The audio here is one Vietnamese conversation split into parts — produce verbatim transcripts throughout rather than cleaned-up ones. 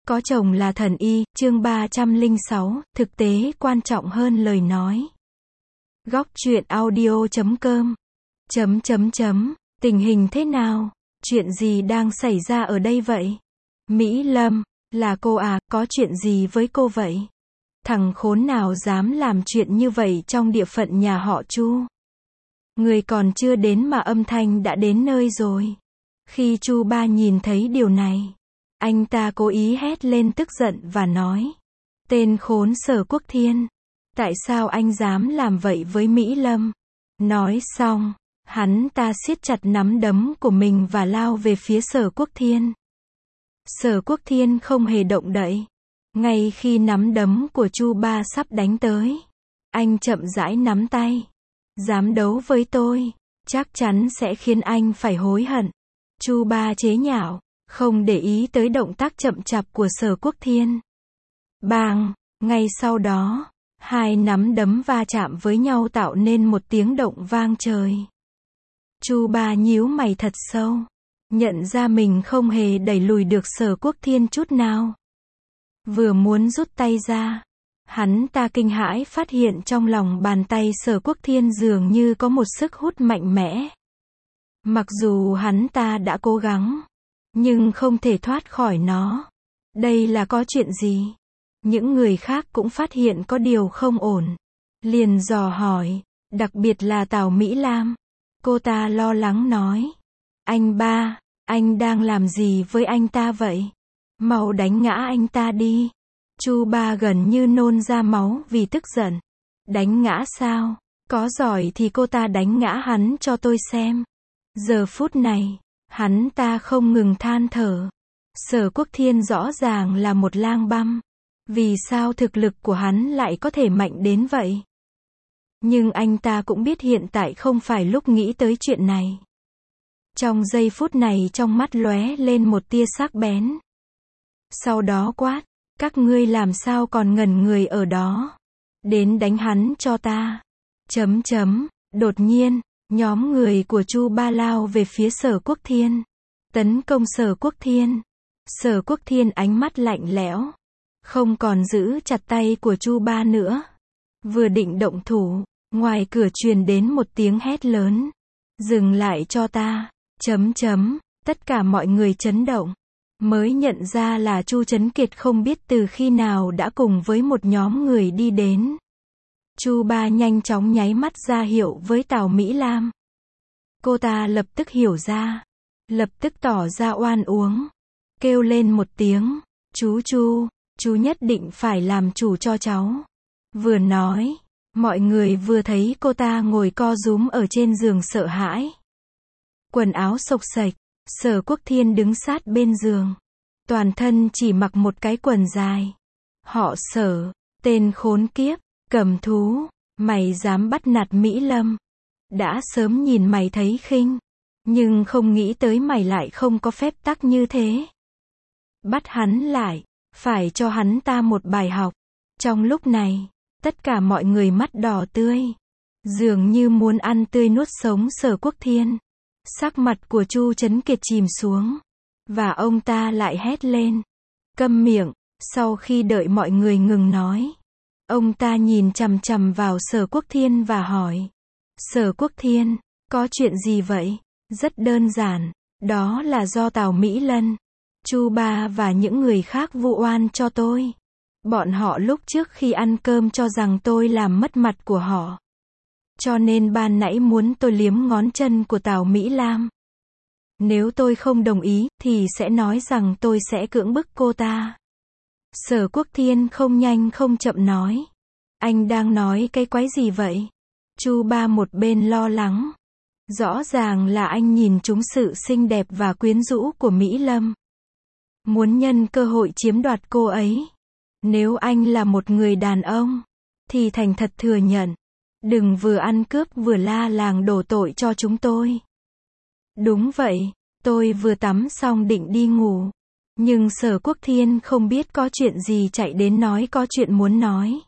Có chồng là thần y, chương ba trăm lẻ sáu, thực tế quan trọng hơn lời nói. Góc truyện audio chấm com. Chấm chấm chấm, tình hình thế nào? Chuyện gì đang xảy ra ở đây vậy? Mỹ Lâm, là cô à, có chuyện gì với cô vậy? Thằng khốn nào dám làm chuyện như vậy trong địa phận nhà họ Chu? Người còn chưa đến mà âm thanh đã đến nơi rồi. Khi Chu Ba nhìn thấy điều này, anh ta cố ý hét lên tức giận và nói: tên khốn Sở Quốc Thiên, tại sao anh dám làm vậy với Mỹ Lâm? Nói xong, hắn ta siết chặt nắm đấm của mình và lao về phía Sở Quốc Thiên. Sở Quốc Thiên không hề động đậy. Ngay khi nắm đấm của Chu Ba sắp đánh tới, anh chậm rãi nắm tay. Dám đấu với tôi, chắc chắn sẽ khiến anh phải hối hận. Chu Ba chế nhạo, không để ý tới động tác chậm chạp của Sở Quốc Thiên. Bang, ngay sau đó, hai nắm đấm va chạm với nhau tạo nên một tiếng động vang trời. Chu Ba nhíu mày thật sâu, nhận ra mình không hề đẩy lùi được Sở Quốc Thiên chút nào. Vừa muốn rút tay ra, hắn ta kinh hãi phát hiện trong lòng bàn tay Sở Quốc Thiên dường như có một sức hút mạnh mẽ. Mặc dù hắn ta đã cố gắng, nhưng không thể thoát khỏi nó. Đây là có chuyện gì? Những người khác cũng phát hiện có điều không ổn, liền dò hỏi, đặc biệt là Tào Mỹ Lam. Cô ta lo lắng nói: anh Ba, anh đang làm gì với anh ta vậy? Mau đánh ngã anh ta đi. Chu Ba gần như nôn ra máu vì tức giận. Đánh ngã sao? Có giỏi thì cô ta đánh ngã hắn cho tôi xem. Giờ phút này, hắn ta không ngừng than thở. Sở Quốc Thiên rõ ràng là một lang băm. Vì sao thực lực của hắn lại có thể mạnh đến vậy? Nhưng anh ta cũng biết hiện tại không phải lúc nghĩ tới chuyện này. Trong giây phút này trong mắt lóe lên một tia sắc bén. Sau đó quát: các ngươi làm sao còn ngẩn người ở đó? Đến đánh hắn cho ta. Chấm chấm, đột nhiên, nhóm người của Chu Ba lao về phía Sở Quốc Thiên. Tấn công Sở Quốc Thiên. Sở Quốc Thiên ánh mắt lạnh lẽo, không còn giữ chặt tay của Chu Ba nữa. Vừa định động thủ, ngoài cửa truyền đến một tiếng hét lớn: dừng lại cho ta. Chấm chấm, tất cả mọi người chấn động. Mới nhận ra là Chu Trấn Kiệt không biết từ khi nào đã cùng với một nhóm người đi đến. Chu Ba nhanh chóng nháy mắt ra hiệu với Tào Mỹ Lam. Cô ta lập tức hiểu ra, lập tức tỏ ra oan uống, kêu lên một tiếng: chú Chu, chú nhất định phải làm chủ cho cháu. Vừa nói, mọi người vừa thấy cô ta ngồi co rúm ở trên giường sợ hãi. Quần áo xộc xệch, Sở Quốc Thiên đứng sát bên giường. Toàn thân chỉ mặc một cái quần dài. Họ Sở, tên khốn kiếp, cầm thú, mày dám bắt nạt Mỹ Lâm. Đã sớm nhìn mày thấy khinh, nhưng không nghĩ tới mày lại không có phép tắc như thế. Bắt hắn lại, phải cho hắn ta một bài học. Trong lúc này, tất cả mọi người mắt đỏ tươi, dường như muốn ăn tươi nuốt sống Sở Quốc Thiên. Sắc mặt của Chu Trấn Kiệt chìm xuống, và ông ta lại hét lên: câm miệng. Sau khi đợi mọi người ngừng nói, ông ta nhìn chằm chằm vào Sở Quốc Thiên và hỏi: Sở Quốc Thiên, có chuyện gì vậy? Rất đơn giản, đó là do Tào Mỹ Lân, Chu Ba và những người khác vu oan cho tôi. Bọn họ lúc trước khi ăn cơm cho rằng tôi làm mất mặt của họ, cho nên ban nãy muốn tôi liếm ngón chân của Tào Mỹ Lam. Nếu tôi không đồng ý, thì sẽ nói rằng tôi sẽ cưỡng bức cô ta. Sở Quốc Thiên không nhanh không chậm nói: anh đang nói cái quái gì vậy? Chu Ba một bên lo lắng. Rõ ràng là anh nhìn trúng sự xinh đẹp và quyến rũ của Mỹ Lâm, muốn nhân cơ hội chiếm đoạt cô ấy. Nếu anh là một người đàn ông, thì thành thật thừa nhận. Đừng vừa ăn cướp vừa la làng đổ tội cho chúng tôi. Đúng vậy, tôi vừa tắm xong định đi ngủ. Nhưng Sở Quốc Thiên không biết có chuyện gì chạy đến nói có chuyện muốn nói.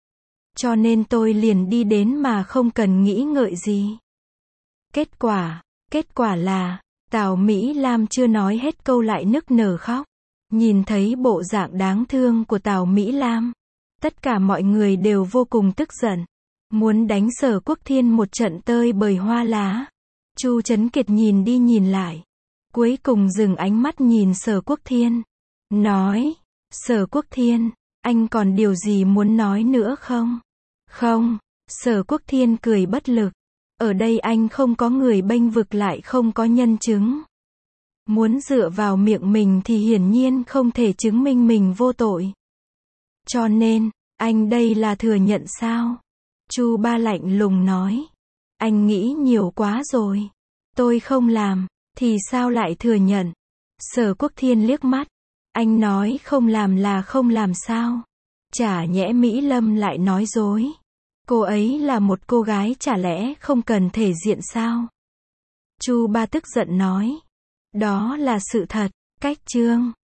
Cho nên tôi liền đi đến mà không cần nghĩ ngợi gì. Kết quả, kết quả là, Tào Mỹ Lam chưa nói hết câu lại nức nở khóc. Nhìn thấy bộ dạng đáng thương của Tào Mỹ Lam, tất cả mọi người đều vô cùng tức giận, muốn đánh Sở Quốc Thiên một trận tơi bời hoa lá. Chu Trấn Kiệt nhìn đi nhìn lại, cuối cùng dừng ánh mắt nhìn Sở Quốc Thiên, nói, Sở Quốc Thiên, anh còn điều gì muốn nói nữa không? Không, Sở Quốc Thiên cười bất lực, ở đây anh không có người bênh vực lại không có nhân chứng. Muốn dựa vào miệng mình thì hiển nhiên không thể chứng minh mình vô tội. Cho nên, anh đây là thừa nhận sao? Chu Ba lạnh lùng nói. Anh nghĩ nhiều quá rồi. Tôi không làm, thì sao lại thừa nhận? Sở Quốc Thiên liếc mắt. Anh nói không làm là không làm sao? Chả nhẽ Mỹ Lâm lại nói dối. Cô ấy là một cô gái chả lẽ không cần thể diện sao? Chu Ba tức giận nói. Đó là sự thật, cách chương.